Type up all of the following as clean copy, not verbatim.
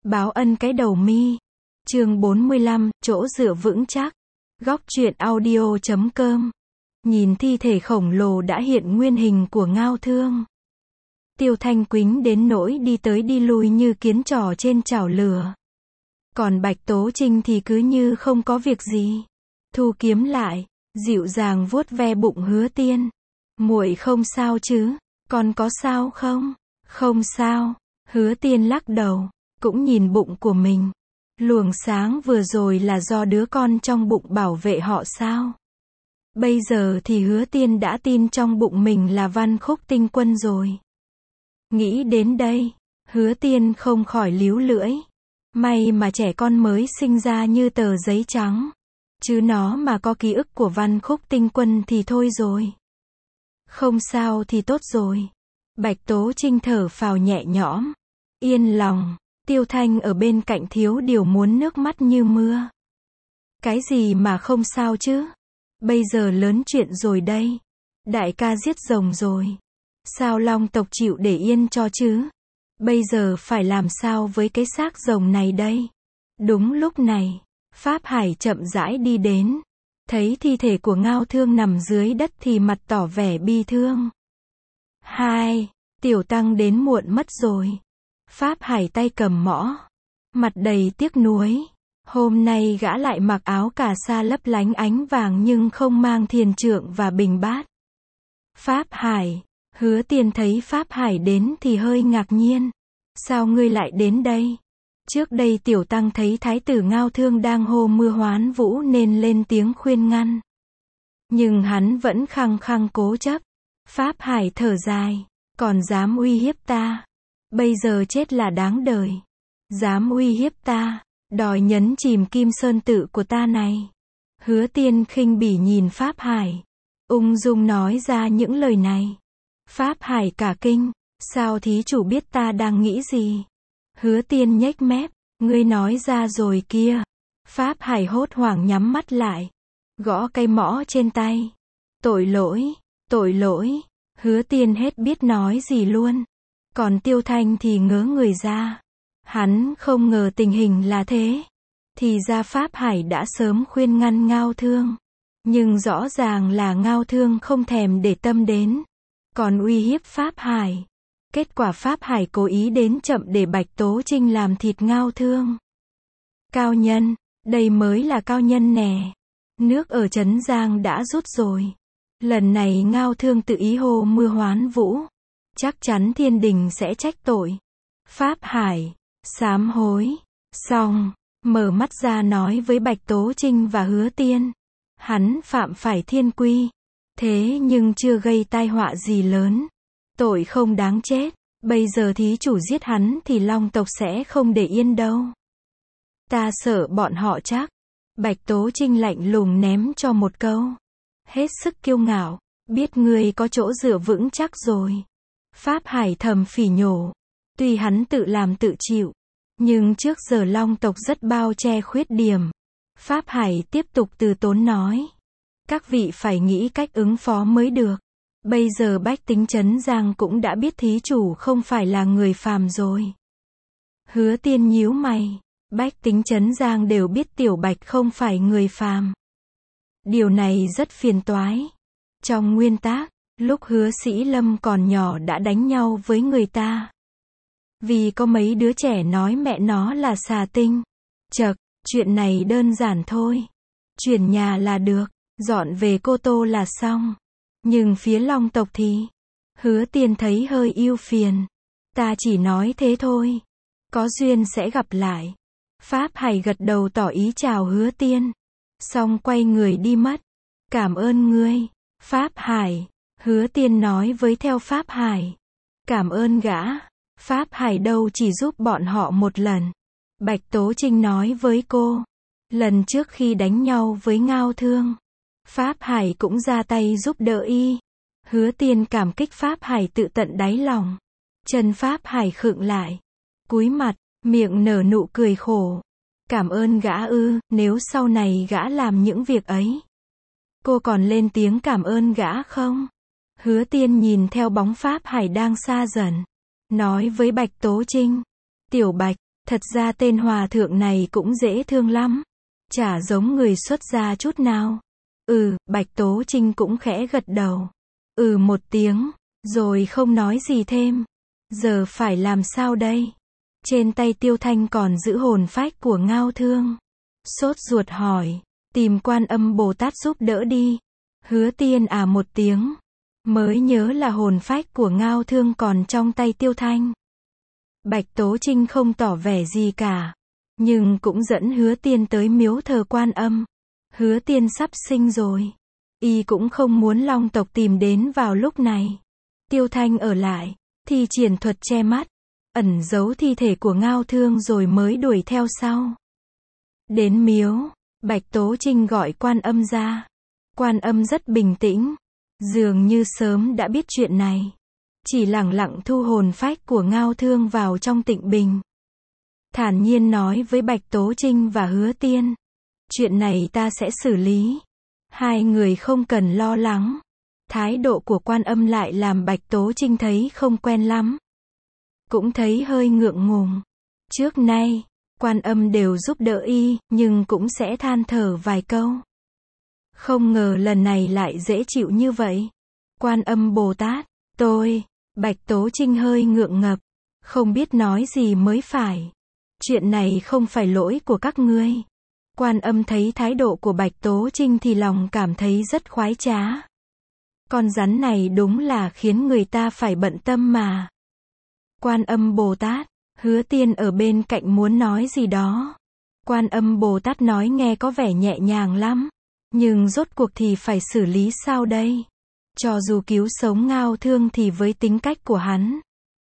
Báo ân cái đầu mi. Chương 45, chỗ dựa vững chắc. Góc truyện audio.com. Nhìn thi thể khổng lồ đã hiện nguyên hình của Ngao Thương. Tiêu Thanh Quýnh đến nỗi đi tới đi lui như kiến trò trên chảo lửa. Còn Bạch Tố Trinh thì cứ như không có việc gì. Thu kiếm lại, dịu dàng vuốt ve bụng Hứa Tiên. Muội không sao chứ? Con có sao không? Không sao. Hứa Tiên lắc đầu, cũng nhìn bụng của mình. Luồng sáng vừa rồi là do đứa con trong bụng bảo vệ họ sao? Bây giờ thì Hứa Tiên đã tin trong bụng mình là Văn Khúc Tinh Quân rồi. Nghĩ đến đây, Hứa Tiên không khỏi líu lưỡi. May mà trẻ con mới sinh ra như tờ giấy trắng. Chứ nó mà có ký ức của Văn Khúc Tinh Quân thì thôi rồi. Không sao thì tốt rồi. Bạch Tố Trinh thở phào nhẹ nhõm. Yên lòng. Tiêu Thanh ở bên cạnh thiếu điều muốn nước mắt như mưa. Cái gì mà không sao chứ? Bây giờ lớn chuyện rồi đây. Đại ca giết rồng rồi. Sao Long tộc chịu để yên cho chứ? Bây giờ phải làm sao với cái xác rồng này đây? Đúng lúc này, Pháp Hải chậm rãi đi đến. Thấy thi thể của Ngao Thương nằm dưới đất thì mặt tỏ vẻ bi thương. Hai, Tiểu Tăng đến muộn mất rồi. Pháp Hải tay cầm mõ. Mặt đầy tiếc nuối. Hôm nay gã lại mặc áo cà sa lấp lánh ánh vàng nhưng không mang thiền trượng và bình bát. Pháp Hải. Hứa Tiên thấy Pháp Hải đến thì hơi ngạc nhiên. Sao ngươi lại đến đây? Trước đây Tiểu Tăng thấy Thái tử Ngao Thương đang hô mưa hoán vũ nên lên tiếng khuyên ngăn. Nhưng hắn vẫn khăng khăng cố chấp. Pháp Hải thở dài. Còn dám uy hiếp ta. Bây giờ chết là đáng đời. Dám uy hiếp ta. Đòi nhấn chìm Kim Sơn tự của ta này. Hứa Tiên khinh bỉ nhìn Pháp Hải. Ung dung nói ra những lời này. Pháp Hải cả kinh. Sao thí chủ biết ta đang nghĩ gì? Hứa Tiên nhếch mép. Ngươi nói ra rồi kia. Pháp Hải hốt hoảng nhắm mắt lại. Gõ cây mõ trên tay. Tội lỗi. Tội lỗi. Hứa Tiên hết biết nói gì luôn. Còn Tiêu Thanh thì ngớ người ra. Hắn không ngờ tình hình là thế. Thì ra Pháp Hải đã sớm khuyên ngăn Ngao Thương. Nhưng rõ ràng là Ngao Thương không thèm để tâm đến. Còn uy hiếp Pháp Hải. Kết quả Pháp Hải cố ý đến chậm để Bạch Tố Trinh làm thịt Ngao Thương. Cao nhân, đây mới là cao nhân nè. Nước ở Trấn Giang đã rút rồi. Lần này Ngao Thương tự ý hô mưa hoán vũ. Chắc chắn thiên đình sẽ trách tội. Pháp Hải, sám hối. Xong, mở mắt ra nói với Bạch Tố Trinh và Hứa Tiên. Hắn phạm phải thiên quy. Thế nhưng chưa gây tai họa gì lớn. Tội không đáng chết. Bây giờ thí chủ giết hắn thì Long tộc sẽ không để yên đâu. Ta sợ bọn họ chắc. Bạch Tố Trinh lạnh lùng ném cho một câu. Hết sức kiêu ngạo. Biết ngươi có chỗ dựa vững chắc rồi. Pháp Hải thầm phỉ nhổ. Tuy hắn tự làm tự chịu. Nhưng trước giờ Long tộc rất bao che khuyết điểm. Pháp Hải tiếp tục từ tốn nói. Các vị phải nghĩ cách ứng phó mới được. Bây giờ bách tính Trấn Giang cũng đã biết thí chủ không phải là người phàm rồi. Hứa Tiên nhíu mày. Bách tính Trấn Giang đều biết Tiểu Bạch không phải người phàm. Điều này rất phiền toái. Trong nguyên tác, lúc Hứa Sĩ Lâm còn nhỏ đã đánh nhau với người ta. Vì có mấy đứa trẻ nói mẹ nó là xà tinh. Chậc, chuyện này đơn giản thôi. Chuyển nhà là được, dọn về Cô Tô là xong. Nhưng phía Long tộc thì, Hứa Tiên thấy hơi ưu phiền. Ta chỉ nói thế thôi. Có duyên sẽ gặp lại. Pháp Hải gật đầu tỏ ý chào Hứa Tiên. Xong quay người đi mất. Cảm ơn ngươi, Pháp Hải. Hứa Tiên nói với theo Pháp Hải. Cảm ơn gã. Pháp Hải đâu chỉ giúp bọn họ một lần. Bạch Tố Trinh nói với cô. Lần trước khi đánh nhau với Ngao Thương. Pháp Hải cũng ra tay giúp đỡ y. Hứa Tiên cảm kích Pháp Hải tự tận đáy lòng. Chân Pháp Hải khựng lại. Cúi mặt, miệng nở nụ cười khổ. Cảm ơn gã ư, nếu sau này gã làm những việc ấy. Cô còn lên tiếng cảm ơn gã không? Hứa Tiên nhìn theo bóng Pháp Hải đang xa dần. Nói với Bạch Tố Trinh. Tiểu Bạch, Thật ra tên hòa thượng này cũng dễ thương lắm. Chả giống người xuất gia chút nào. Bạch Tố Trinh cũng khẽ gật đầu. Một tiếng, rồi không nói gì thêm. Giờ phải làm sao đây? Trên tay Tiêu Thanh còn giữ hồn phách của Ngao Thương. Sốt ruột hỏi, tìm Quan Âm Bồ Tát giúp đỡ đi. Hứa Tiên một tiếng, mới nhớ là hồn phách của Ngao Thương còn trong tay Tiêu Thanh. Bạch Tố Trinh không tỏ vẻ gì cả, nhưng cũng dẫn Hứa Tiên tới miếu thờ Quan Âm. Hứa Tiên sắp sinh rồi, y cũng không muốn Long tộc tìm đến vào lúc này. Tiêu Thanh ở lại, thi triển thuật che mắt, ẩn giấu thi thể của Ngao Thương rồi mới đuổi theo sau. Đến miếu, Bạch Tố Trinh gọi Quan Âm ra. Quan Âm rất bình tĩnh, dường như sớm đã biết chuyện này. Chỉ lẳng lặng thu hồn phách của Ngao Thương vào trong tịnh bình. Thản nhiên nói với Bạch Tố Trinh và Hứa Tiên. Chuyện này ta sẽ xử lý. Hai người không cần lo lắng. Thái độ của Quan Âm lại làm Bạch Tố Trinh thấy không quen lắm. Cũng thấy hơi ngượng ngùng. Trước nay, Quan Âm đều giúp đỡ y, nhưng cũng sẽ than thở vài câu. Không ngờ lần này lại dễ chịu như vậy. Quan Âm Bồ Tát, Bạch Tố Trinh hơi ngượng ngập, không biết nói gì mới phải. Chuyện này không phải lỗi của các ngươi. Quan Âm thấy thái độ của Bạch Tố Trinh thì lòng cảm thấy rất khoái trá. Con rắn này đúng là khiến người ta phải bận tâm mà. Quan Âm Bồ Tát, Hứa Tiên ở bên cạnh muốn nói gì đó. Quan Âm Bồ Tát nói nghe có vẻ nhẹ nhàng lắm. Nhưng rốt cuộc thì phải xử lý sao đây? Cho dù cứu sống Ngao Thương thì với tính cách của hắn,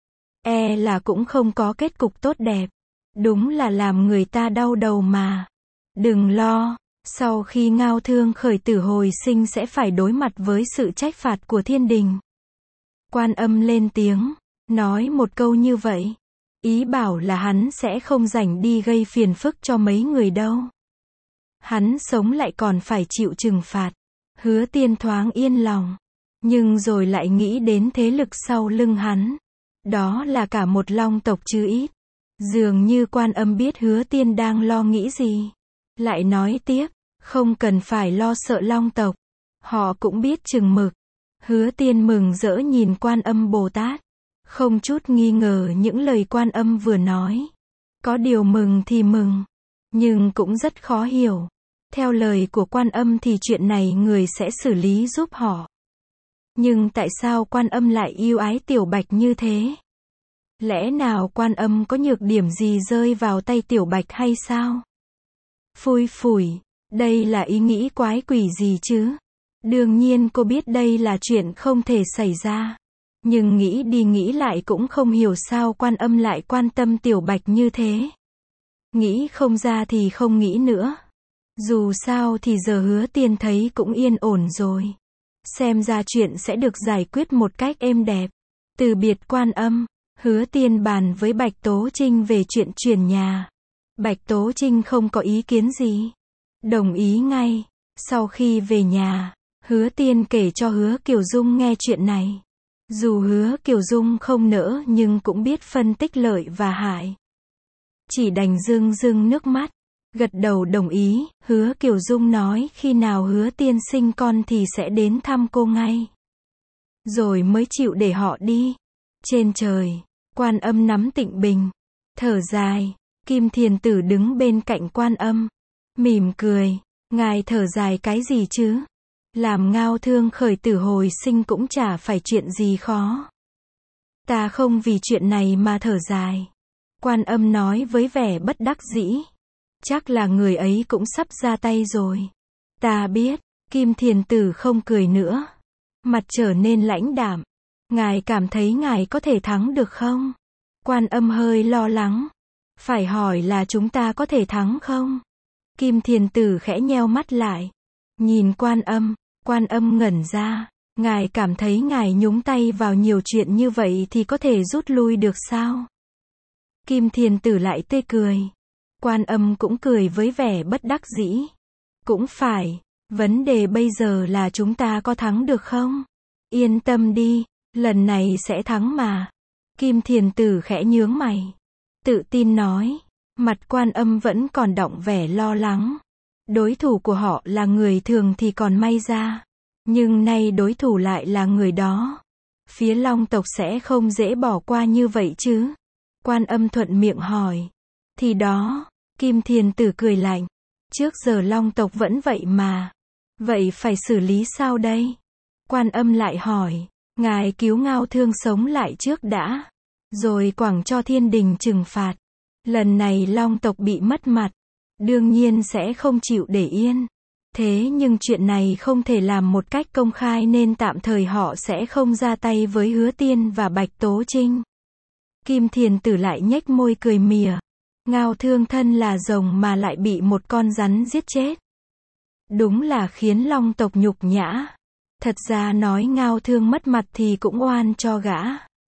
là cũng không có kết cục tốt đẹp. Đúng là làm người ta đau đầu mà. Đừng lo, sau khi Ngao Thương khởi tử hồi sinh sẽ phải đối mặt với sự trách phạt của thiên đình. Quan Âm lên tiếng, nói một câu như vậy. Ý bảo là hắn sẽ không rảnh đi gây phiền phức cho mấy người đâu. Hắn sống lại còn phải chịu trừng phạt. Hứa Tiên thoáng yên lòng. Nhưng rồi lại nghĩ đến thế lực sau lưng hắn. Đó là cả một Long tộc chứ ít. Dường như Quan Âm biết Hứa Tiên đang lo nghĩ gì. Lại nói tiếp, không cần phải lo sợ Long tộc. Họ cũng biết chừng mực. Hứa Tiên mừng rỡ nhìn Quan Âm Bồ Tát. Không chút nghi ngờ những lời Quan Âm vừa nói. Có điều mừng thì mừng, nhưng cũng rất khó hiểu. Theo lời của Quan Âm thì chuyện này người sẽ xử lý giúp họ. Nhưng tại sao Quan Âm lại yêu ái Tiểu Bạch như thế? Lẽ nào Quan Âm có nhược điểm gì rơi vào tay Tiểu Bạch hay sao? Phủi phủi, đây là ý nghĩ quái quỷ gì chứ? Đương nhiên cô biết đây là chuyện không thể xảy ra. Nhưng nghĩ đi nghĩ lại cũng không hiểu sao Quan Âm lại quan tâm Tiểu Bạch như thế. Nghĩ không ra thì không nghĩ nữa. Dù sao thì giờ Hứa Tiên thấy cũng yên ổn rồi. Xem ra chuyện sẽ được giải quyết một cách êm đẹp. Từ biệt Quan Âm, Hứa Tiên bàn với Bạch Tố Trinh về chuyện chuyển nhà. Bạch Tố Trinh không có ý kiến gì. Đồng ý ngay. Sau khi về nhà, Hứa Tiên kể cho Hứa Kiều Dung nghe chuyện này. Dù Hứa Kiều Dung không nỡ nhưng cũng biết phân tích lợi và hại. Chỉ đành rưng rưng nước mắt. Gật đầu đồng ý. Hứa Kiều Dung nói khi nào Hứa Tiên sinh con thì sẽ đến thăm cô ngay. Rồi mới chịu để họ đi. Trên trời, Quan Âm nắm tịnh bình. Thở dài. Kim Thiền Tử đứng bên cạnh Quan Âm. Mỉm cười. Ngài thở dài cái gì chứ? Làm Ngao Thương khởi tử hồi sinh cũng chả phải chuyện gì khó. Ta không vì chuyện này mà thở dài. Quan Âm nói với vẻ bất đắc dĩ. Chắc là người ấy cũng sắp ra tay rồi. Ta biết. Kim Thiền Tử không cười nữa. Mặt trở nên lãnh đạm. Ngài cảm thấy ngài có thể thắng được không? Quan Âm hơi lo lắng. Phải hỏi là chúng ta có thể thắng không? Kim Thiền Tử khẽ nheo mắt lại. Nhìn Quan Âm. Quan Âm ngẩn ra. Ngài cảm thấy ngài nhúng tay vào nhiều chuyện như vậy thì có thể rút lui được sao? Kim Thiền Tử lại tươi cười. Quan Âm cũng cười với vẻ bất đắc dĩ. Cũng phải. Vấn đề bây giờ là chúng ta có thắng được không? Yên tâm đi. Lần này sẽ thắng mà. Kim Thiền Tử khẽ nhướng mày. Tự tin nói. Mặt Quan Âm vẫn còn đọng vẻ lo lắng. Đối thủ của họ là người thường thì còn may ra. Nhưng nay đối thủ lại là người đó. Phía Long tộc sẽ không dễ bỏ qua như vậy chứ? Quan Âm thuận miệng hỏi. Thì đó, Kim Thiền Tử cười lạnh. Trước giờ Long tộc vẫn vậy mà. Vậy phải xử lý sao đây? Quan Âm lại hỏi. Ngài cứu Ngao Thương sống lại trước đã. Rồi quẳng cho thiên đình trừng phạt. Lần này Long tộc bị mất mặt. Đương nhiên sẽ không chịu để yên. Thế nhưng chuyện này không thể làm một cách công khai nên tạm thời họ sẽ không ra tay với Hứa Tiên và Bạch Tố Trinh. Kim Thiền Tử lại nhếch môi cười mỉa. Ngao Thương thân là rồng mà lại bị một con rắn giết chết. Đúng là khiến Long tộc nhục nhã. Thật ra nói Ngao Thương mất mặt thì cũng oan cho gã.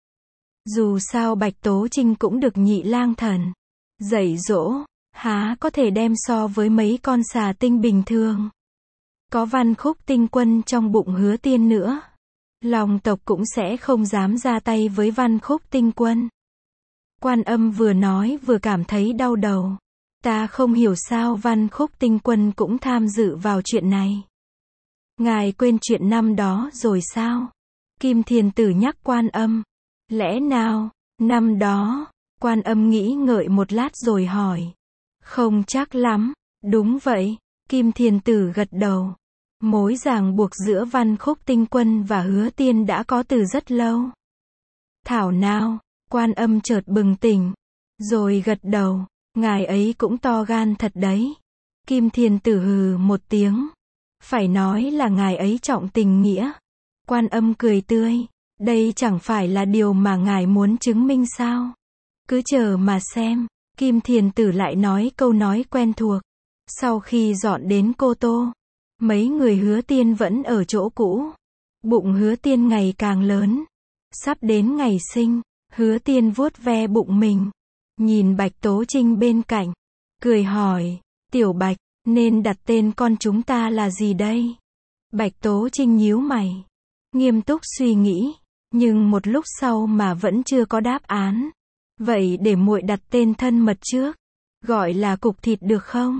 Dù sao Bạch Tố Trinh cũng được Nhị Lang Thần dạy dỗ, há có thể đem so với mấy con xà tinh bình thường. Có Văn Khúc Tinh Quân trong bụng Hứa Tiên nữa. Long tộc cũng sẽ không dám ra tay với Văn Khúc Tinh Quân. Quan Âm vừa nói vừa cảm thấy đau đầu. Ta không hiểu sao Văn Khúc Tinh Quân cũng tham dự vào chuyện này. Ngài quên chuyện năm đó rồi sao? Kim Thiền Tử nhắc Quan Âm. Lẽ nào, năm đó, Quan Âm nghĩ ngợi một lát rồi hỏi. Không chắc lắm. Đúng vậy, Kim Thiền Tử gật đầu. Mối ràng buộc giữa Văn Khúc Tinh Quân và Hứa Tiên đã có từ rất lâu. Thảo nào, Quan Âm chợt bừng tỉnh, rồi gật đầu. Ngài ấy cũng to gan thật đấy. Kim Thiền Tử hừ một tiếng. Phải nói là ngài ấy trọng tình nghĩa. Quan Âm cười tươi. Đây chẳng phải là điều mà ngài muốn chứng minh sao? Cứ chờ mà xem. Kim Thiền Tử lại nói câu nói quen thuộc. Sau khi dọn đến Cô Tô, mấy người Hứa Tiên vẫn ở chỗ cũ. Bụng Hứa Tiên ngày càng lớn. Sắp đến ngày sinh, Hứa Tiên vuốt ve bụng mình. Nhìn Bạch Tố Trinh bên cạnh. Cười hỏi, Tiểu Bạch, nên đặt tên con chúng ta là gì đây? Bạch Tố Trinh nhíu mày. Nghiêm túc suy nghĩ. Nhưng một lúc sau mà vẫn chưa có đáp án. Vậy để muội đặt tên thân mật trước. Gọi là Cục Thịt được không?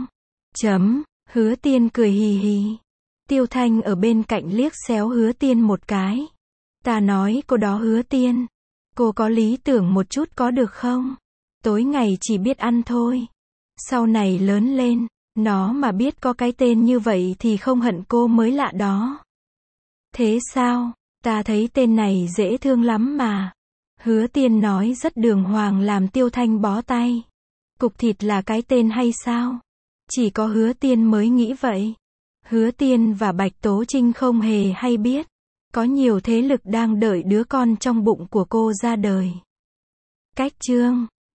Hứa Tiên cười hì hì. Tiêu Thanh ở bên cạnh liếc xéo Hứa Tiên một cái. Ta nói cô đó Hứa Tiên. Cô có lý tưởng một chút có được không? Tối ngày chỉ biết ăn thôi. Sau này lớn lên, nó mà biết có cái tên như vậy thì không hận cô mới lạ đó. Thế sao? Ta thấy tên này dễ thương lắm mà. Hứa Tiên nói rất đường hoàng làm Tiêu Thanh bó tay. Cục Thịt là cái tên hay sao? Chỉ có Hứa Tiên mới nghĩ vậy. Hứa Tiên và Bạch Tố Trinh không hề hay biết. Có nhiều thế lực đang đợi đứa con trong bụng của cô ra đời. Cách chương